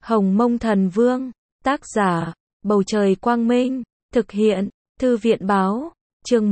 Hồng Mông Thần Vương, tác giả, Bầu Trời Quang Minh, thực hiện, Thư viện Báo, chương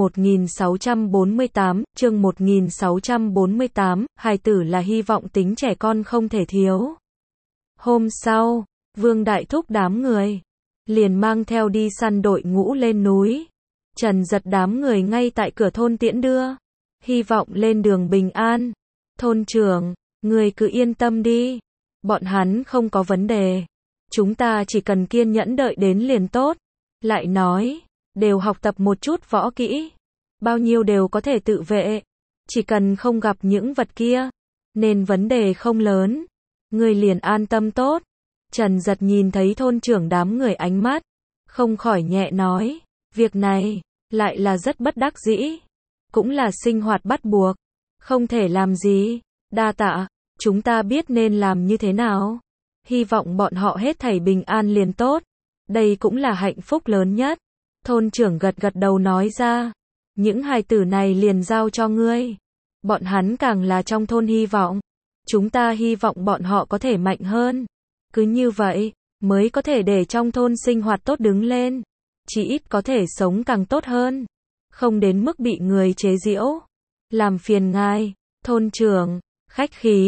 1648, hài tử là hy vọng tính trẻ con không thể thiếu. Hôm sau, Vương Đại Thúc đám người, liền mang theo đi săn đội ngũ lên núi. Trần Giật đám người ngay tại cửa thôn tiễn đưa, hy vọng lên đường bình an. Thôn trưởng, người cứ yên tâm đi, bọn hắn không có vấn đề. Chúng ta chỉ cần kiên nhẫn đợi đến liền tốt. Lại nói, đều học tập một chút võ kỹ, bao nhiêu đều có thể tự vệ. Chỉ cần không gặp những vật kia, nên vấn đề không lớn. Người liền an tâm tốt. Trần Giật nhìn thấy thôn trưởng đám người ánh mắt, không khỏi nhẹ nói, việc này, lại là rất bất đắc dĩ. Cũng là sinh hoạt bắt buộc, không thể làm gì. Đa tạ, chúng ta biết nên làm như thế nào. Hy vọng bọn họ hết thảy bình an liền tốt. Đây cũng là hạnh phúc lớn nhất. Thôn trưởng gật gật đầu nói ra, những hài tử này liền giao cho ngươi. Bọn hắn càng là trong thôn hy vọng. Chúng ta hy vọng bọn họ có thể mạnh hơn. Cứ như vậy, mới có thể để trong thôn sinh hoạt tốt đứng lên. Chỉ ít có thể sống càng tốt hơn. Không đến mức bị người chế giễu. Làm phiền ngài, thôn trưởng, khách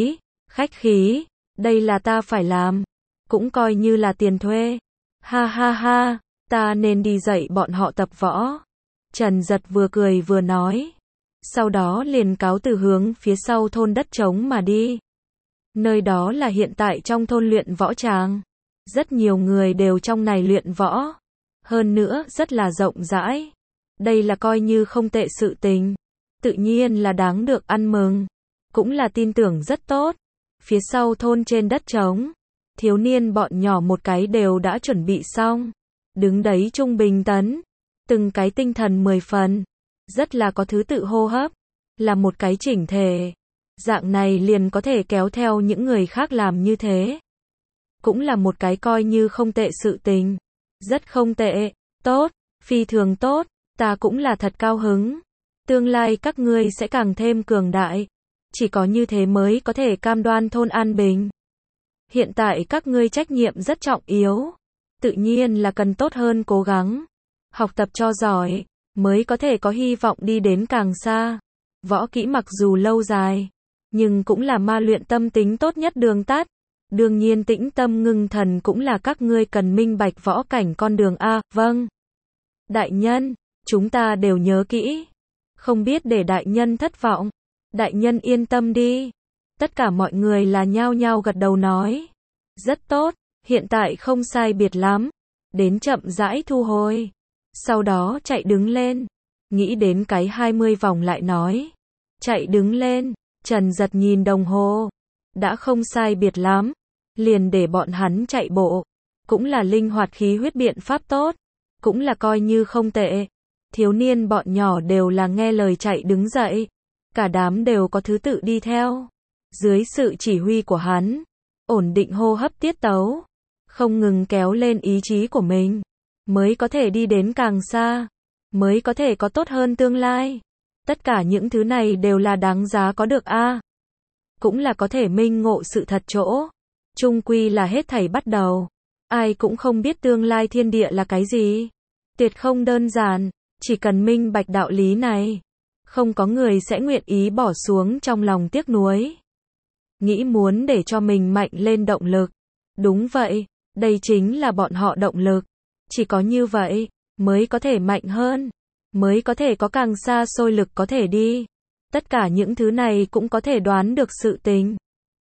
khí, đây là ta phải làm. Cũng coi như là tiền thuê. Ha ha ha, ta nên đi dạy bọn họ tập võ. Trần Giật vừa cười vừa nói. Sau đó liền cáo từ hướng phía sau thôn đất trống mà đi. Nơi đó là hiện tại trong thôn luyện võ tràng. Rất nhiều người đều trong này luyện võ. Hơn nữa rất là rộng rãi. Đây là coi như không tệ sự tình. Tự nhiên là đáng được ăn mừng. Cũng là tin tưởng rất tốt. Phía sau thôn trên đất trống, thiếu niên bọn nhỏ một cái đều đã chuẩn bị xong. Đứng đấy trung bình tấn. Từng cái tinh thần 10 phần. Rất là có thứ tự hô hấp. Là một cái chỉnh thể. Dạng này liền có thể kéo theo những người khác làm như thế. Cũng là một cái coi như không tệ sự tình. Rất không tệ. Tốt. Phi thường tốt. Ta cũng là thật cao hứng. Tương lai các ngươi sẽ càng thêm cường đại. Chỉ có như thế mới có thể cam đoan thôn an bình. Hiện tại các ngươi trách nhiệm rất trọng yếu. Tự nhiên là cần tốt hơn cố gắng. Học tập cho giỏi, mới có thể có hy vọng đi đến càng xa. Võ kỹ mặc dù lâu dài, nhưng cũng là ma luyện tâm tính tốt nhất đường tắt. Đương nhiên tĩnh tâm ngưng thần cũng là các ngươi cần minh bạch võ cảnh con đường A. Vâng. Đại nhân, chúng ta đều nhớ kỹ. Không biết để đại nhân thất vọng. Đại nhân yên tâm đi. Tất cả mọi người là nhao nhao gật đầu nói. Rất tốt, hiện tại không sai biệt lắm. Đến chậm rãi thu hồi. Sau đó chạy đứng lên. Nghĩ đến cái 20 vòng lại nói. Chạy đứng lên. Trần Giật nhìn đồng hồ. Đã không sai biệt lắm. Liền để bọn hắn chạy bộ. Cũng là linh hoạt khí huyết biện pháp tốt. Cũng là coi như không tệ. Thiếu niên bọn nhỏ đều là nghe lời chạy đứng dậy. Cả đám đều có thứ tự đi theo. Dưới sự chỉ huy của hắn. Ổn định hô hấp tiết tấu. Không ngừng kéo lên ý chí của mình. Mới có thể đi đến càng xa. Mới có thể có tốt hơn tương lai. Tất cả những thứ này đều là đáng giá có được a. Cũng là có thể minh ngộ sự thật chỗ. Chung quy là hết thảy bắt đầu. Ai cũng không biết tương lai thiên địa là cái gì. Tuyệt không đơn giản. Chỉ cần minh bạch đạo lý này. Không có người sẽ nguyện ý bỏ xuống trong lòng tiếc nuối. Nghĩ muốn để cho mình mạnh lên động lực. Đúng vậy. Đây chính là bọn họ động lực. Chỉ có như vậy, mới có thể mạnh hơn. Mới có thể có càng xa xôi lực có thể đi. Tất cả những thứ này cũng có thể đoán được sự tình.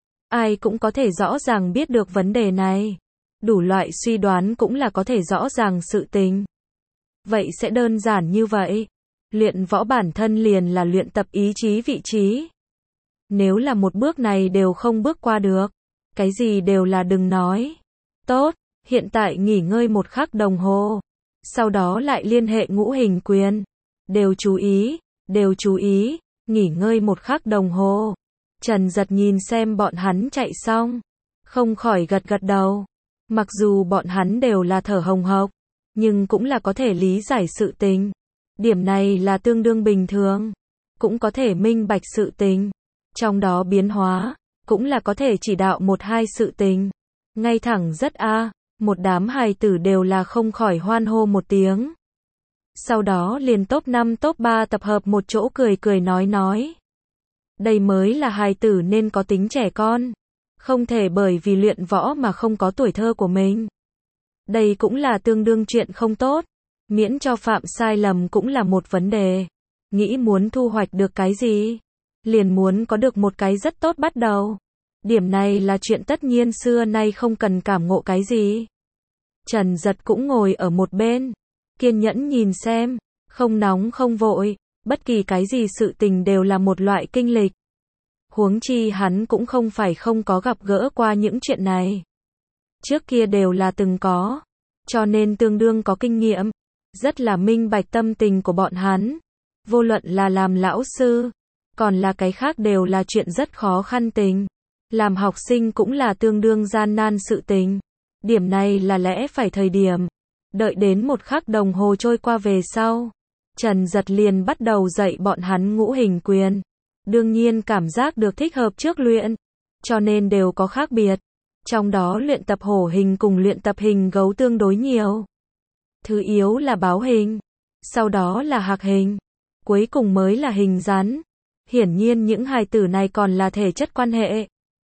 Ai cũng có thể rõ ràng biết được vấn đề này. Đủ loại suy đoán cũng là có thể rõ ràng sự tình. Vậy sẽ đơn giản như vậy. Luyện võ bản thân liền là luyện tập ý chí vị trí. Nếu là một bước này đều không bước qua được, cái gì đều là đừng nói. Tốt, hiện tại nghỉ ngơi một khắc đồng hồ. Sau đó lại liên hệ ngũ hình quyền. Đều chú ý, nghỉ ngơi một khắc đồng hồ. Trần Giật nhìn xem bọn hắn chạy xong. Không khỏi gật gật đầu. Mặc dù bọn hắn đều là thở hồng hộc, nhưng cũng là có thể lý giải sự tình. Điểm này là tương đương bình thường. Cũng có thể minh bạch sự tình. Trong đó biến hóa, cũng là có thể chỉ đạo một hai sự tình. ngay thẳng rất a. Một đám hài tử đều là không khỏi hoan hô một tiếng. Sau đó liền top 5 top 3 tập hợp một chỗ cười cười nói. Đây mới là hài tử nên có tính trẻ con. Không thể bởi vì luyện võ mà không có tuổi thơ của mình. Đây cũng là tương đương chuyện không tốt. Miễn cho phạm sai lầm cũng là một vấn đề. Nghĩ muốn thu hoạch được cái gì? Liền muốn có được một cái rất tốt bắt đầu. Điểm này là chuyện tất nhiên xưa nay không cần cảm ngộ cái gì. Trần Giật cũng ngồi ở một bên. Kiên nhẫn nhìn xem. Không nóng không vội. Bất kỳ cái gì sự tình đều là một loại kinh lịch. Huống chi hắn cũng không phải không có gặp gỡ qua những chuyện này. Trước kia đều là từng có. Cho nên tương đương có kinh nghiệm. Rất là minh bạch tâm tình của bọn hắn. Vô luận là làm lão sư. Còn là cái khác đều là chuyện rất khó khăn tình. Làm học sinh cũng là tương đương gian nan sự tình. Điểm này là lẽ phải thời điểm. Đợi đến một khắc đồng hồ trôi qua về sau. Trần Giật liền bắt đầu dạy bọn hắn ngũ hình quyền. Đương nhiên cảm giác được thích hợp trước luyện. Cho nên đều có khác biệt. Trong đó luyện tập hổ hình cùng luyện tập hình gấu tương đối nhiều. Thứ yếu là báo hình. Sau đó là hạc hình. Cuối cùng mới là hình rắn. Hiển nhiên những hài tử này còn là thể chất quan hệ.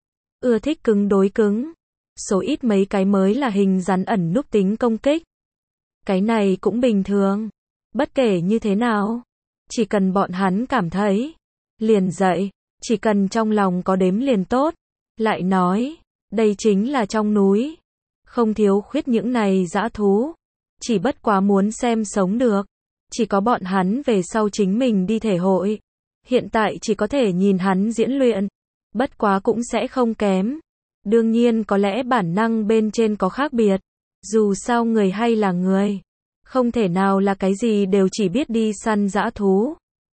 Ưa thích cứng đối cứng. Số ít mấy cái mới là hình rắn ẩn núp tính công kích. Cái này cũng bình thường. Bất kể như thế nào. Chỉ cần bọn hắn cảm thấy. Liền dạy. Chỉ cần trong lòng có đếm liền tốt. Lại nói. Đây chính là trong núi. Không thiếu khuyết những này dã thú. Chỉ bất quá muốn xem sống được. Chỉ có bọn hắn về sau chính mình đi thể hội. Hiện tại chỉ có thể nhìn hắn diễn luyện. Bất quá cũng sẽ không kém. Đương nhiên có lẽ bản năng bên trên có khác biệt. Dù sao người hay là người. Không thể nào là cái gì đều chỉ biết đi săn dã thú.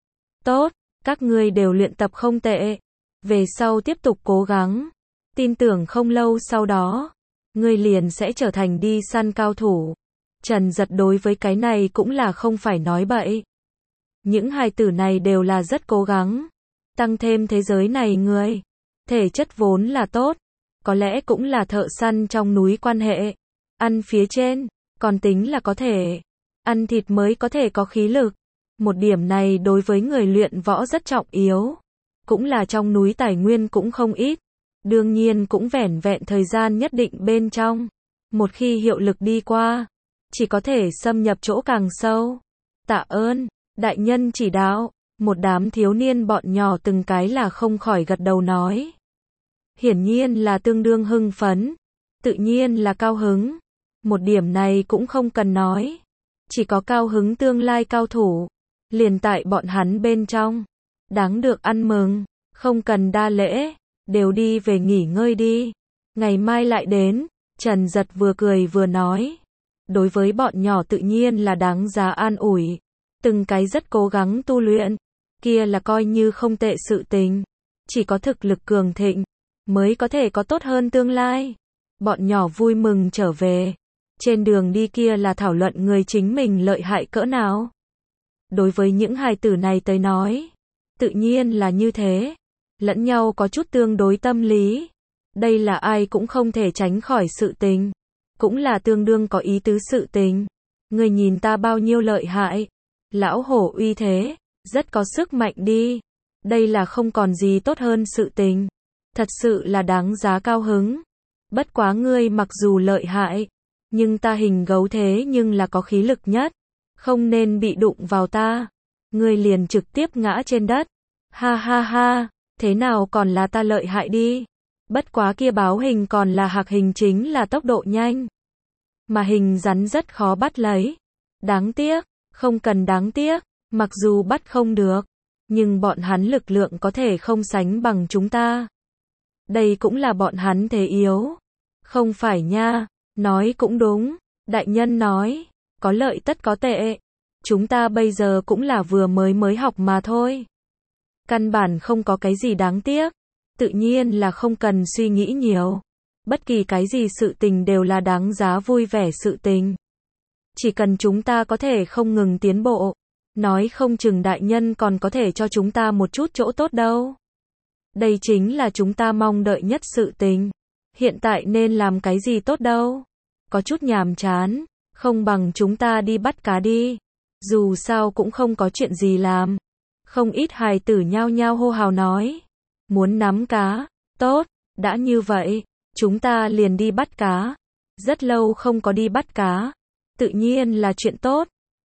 Tốt, các ngươi đều luyện tập không tệ. Về sau tiếp tục cố gắng. Tin tưởng không lâu sau đó. Ngươi liền sẽ trở thành đi săn cao thủ. Trần Giật đối với cái này cũng là không phải nói bậy. Những hài tử này đều là rất cố gắng. Tăng thêm thế giới này người. Thể chất vốn là tốt. Có lẽ cũng là thợ săn trong núi quan hệ. Ăn phía trên. Còn tính là có thể. Ăn thịt mới có thể có khí lực. Một điểm này đối với người luyện võ rất trọng yếu. Cũng là trong núi tài nguyên cũng không ít. Đương nhiên cũng vẻn vẹn thời gian nhất định bên trong. Một khi hiệu lực đi qua. Chỉ có thể xâm nhập chỗ càng sâu. Tạ ơn. Đại nhân chỉ đạo. Một đám thiếu niên bọn nhỏ từng cái là không khỏi gật đầu nói. Hiển nhiên là tương đương hưng phấn. Tự nhiên là cao hứng. Một điểm này cũng không cần nói. Chỉ có cao hứng tương lai cao thủ. Liền tại bọn hắn bên trong. Đáng được ăn mừng. Không cần đa lễ. Đều đi về nghỉ ngơi đi. Ngày mai lại đến. Trần Giật vừa cười vừa nói. Đối với bọn nhỏ tự nhiên là đáng giá an ủi. Từng cái rất cố gắng tu luyện. Kia là coi như không tệ sự tình. Chỉ có thực lực cường thịnh. Mới có thể có tốt hơn tương lai. Bọn nhỏ vui mừng trở về. Trên đường đi kia là thảo luận người chính mình lợi hại cỡ nào. Đối với những hài tử này tới nói. Tự nhiên là như thế. Lẫn nhau có chút tương đối tâm lý. Đây là ai cũng không thể tránh khỏi sự tình. Cũng là tương đương có ý tứ sự tình. Người nhìn ta bao nhiêu lợi hại. Lão hổ uy thế. Rất có sức mạnh đi. Đây là không còn gì tốt hơn sự tình. Thật sự là đáng giá cao hứng. Bất quá ngươi mặc dù lợi hại. Nhưng ta hình gấu thế nhưng là có khí lực nhất. Không nên bị đụng vào ta. Ngươi liền trực tiếp ngã trên đất. Ha ha ha. Thế nào còn là ta lợi hại đi. Bất quá kia báo hình còn là hạc hình chính là tốc độ nhanh. Mà hình rắn rất khó bắt lấy. Đáng tiếc. Không cần đáng tiếc. Mặc dù bắt không được. Nhưng bọn hắn lực lượng có thể không sánh bằng chúng ta. Đây cũng là bọn hắn thế yếu. Không phải nha. Nói cũng đúng. Đại nhân nói. Có lợi tất có tệ. Chúng ta bây giờ cũng là vừa mới học mà thôi. Căn bản không có cái gì đáng tiếc. Tự nhiên là không cần suy nghĩ nhiều. Bất kỳ cái gì sự tình đều là đáng giá vui vẻ sự tình. Chỉ cần chúng ta có thể không ngừng tiến bộ. Nói không chừng đại nhân còn có thể cho chúng ta một chút chỗ tốt đâu. Đây chính là chúng ta mong đợi nhất sự tình. Hiện tại nên làm cái gì tốt đâu? Có chút nhàm chán, không bằng chúng ta đi bắt cá đi. Dù sao cũng không có chuyện gì làm. Không ít hài tử nhao nhao hô hào nói. Muốn nắm cá, tốt, đã như vậy, chúng ta liền đi bắt cá. Rất lâu không có đi bắt cá, tự nhiên là chuyện tốt.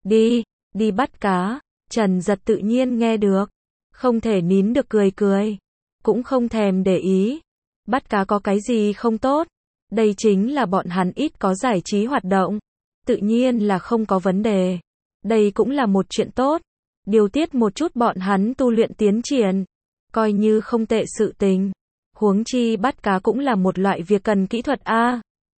Đi bắt cá. Trần Giật tự nhiên nghe được, không thể nín được cười cười, cũng không thèm để ý. Bắt cá có cái gì không tốt? Đây chính là bọn hắn ít có giải trí hoạt động, tự nhiên là không có vấn đề. Đây cũng là một chuyện tốt, điều tiết một chút bọn hắn tu luyện tiến triển, coi như không tệ sự tình. Huống chi bắt cá cũng là một loại việc cần kỹ thuật a.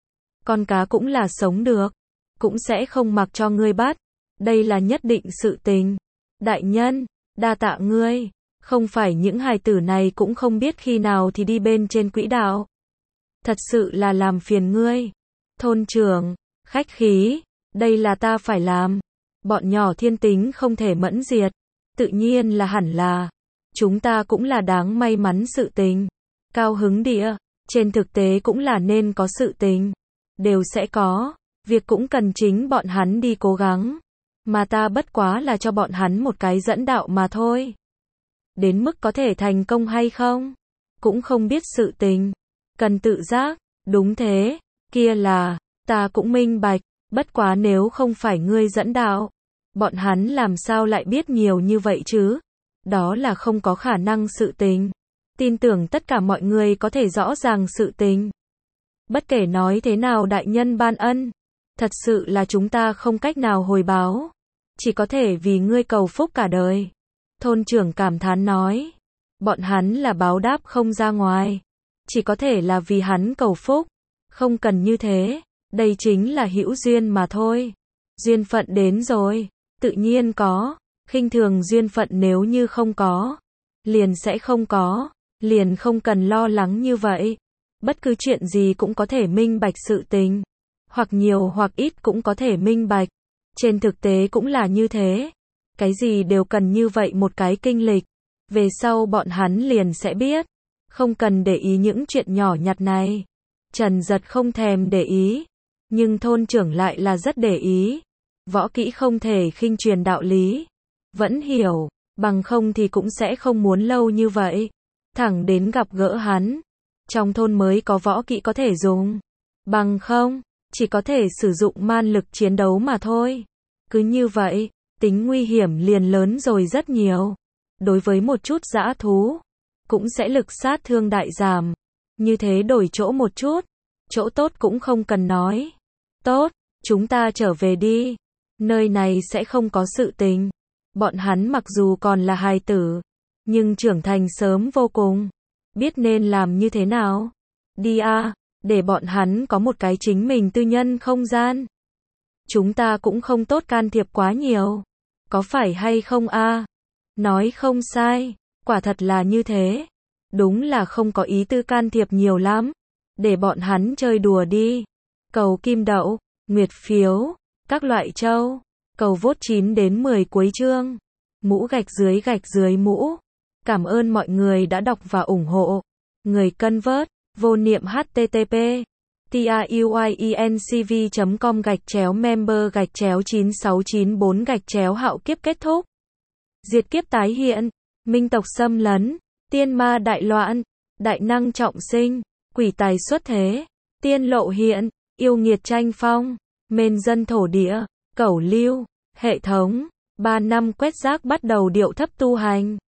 Con cá cũng là sống được, cũng sẽ không mặc cho ngươi bắt. Đây là nhất định sự tình. Đại nhân, đa tạ ngươi, không phải những hài tử này cũng không biết khi nào thì đi bên trên quỹ đạo. Thật sự là làm phiền ngươi. Thôn trưởng, khách khí, đây là ta phải làm. Bọn nhỏ thiên tính không thể mẫn diệt, tự nhiên là hẳn là. Chúng ta cũng là đáng may mắn sự tình. Cao hứng địa, trên thực tế cũng là nên có sự tình. Đều sẽ có, việc cũng cần chính bọn hắn đi cố gắng. Mà ta bất quá là cho bọn hắn một cái dẫn đạo mà thôi. Đến mức có thể thành công hay không, cũng không biết sự tình. Cần tự giác, đúng thế, kia là, ta cũng minh bạch, bất quá nếu không phải ngươi dẫn đạo, bọn hắn làm sao lại biết nhiều như vậy chứ? Đó là không có khả năng sự tình. Tin tưởng tất cả mọi người có thể rõ ràng sự tình. Bất kể nói thế nào đại nhân ban ân, thật sự là chúng ta không cách nào hồi báo. Chỉ có thể vì ngươi cầu phúc cả đời. Thôn trưởng cảm thán nói. Bọn hắn là báo đáp không ra ngoài. Chỉ có thể là vì hắn cầu phúc. Không cần như thế. Đây chính là hữu duyên mà thôi. Duyên phận đến rồi. Tự nhiên có. Khinh thường duyên phận nếu như không có. Liền sẽ không có. Liền không cần lo lắng như vậy. Bất cứ chuyện gì cũng có thể minh bạch sự tình. Hoặc nhiều hoặc ít cũng có thể minh bạch. Trên thực tế cũng là như thế. Cái gì đều cần như vậy một cái kinh lịch. Về sau bọn hắn liền sẽ biết. Không cần để ý những chuyện nhỏ nhặt này. Trần Giật không thèm để ý. Nhưng thôn trưởng lại là rất để ý. Võ kỹ không thể khinh truyền đạo lý. Vẫn hiểu. Bằng không thì cũng sẽ không muốn lâu như vậy. Thẳng đến gặp gỡ hắn. Trong thôn mới có võ kỹ có thể dùng. Bằng không, chỉ có thể sử dụng man lực chiến đấu mà thôi. Cứ như vậy, tính nguy hiểm liền lớn rồi rất nhiều. Đối với một chút dã thú, cũng sẽ lực sát thương đại giảm. Như thế đổi chỗ một chút, chỗ tốt cũng không cần nói. Tốt, chúng ta trở về đi. Nơi này sẽ không có sự tình. Bọn hắn mặc dù còn là hài tử, nhưng trưởng thành sớm vô cùng. Biết nên làm như thế nào. Đi a, để bọn hắn có một cái chính mình tư nhân không gian. Chúng ta cũng không tốt can thiệp quá nhiều. Có phải hay không a? Nói không sai, quả thật là như thế. Đúng là không có ý tư can thiệp nhiều lắm. Để bọn hắn chơi đùa đi. Cầu kim đậu, nguyệt phiếu, các loại châu. Cầu vote 9 đến 10 cuối chương. Mũ gạch dưới mũ. Cảm ơn mọi người đã đọc và ủng hộ. Người cân vớt, vô niệm http tiuyecom/member/9694 hạo kiếp kết thúc. Diệt kiếp tái hiện, minh tộc xâm lấn, tiên ma đại loạn, đại năng trọng sinh, quỷ tài xuất thế, tiên lộ hiện, yêu nghiệt tranh phong, mên dân thổ địa, cẩu lưu, hệ thống, 3 năm quét rác bắt đầu điệu thấp tu hành.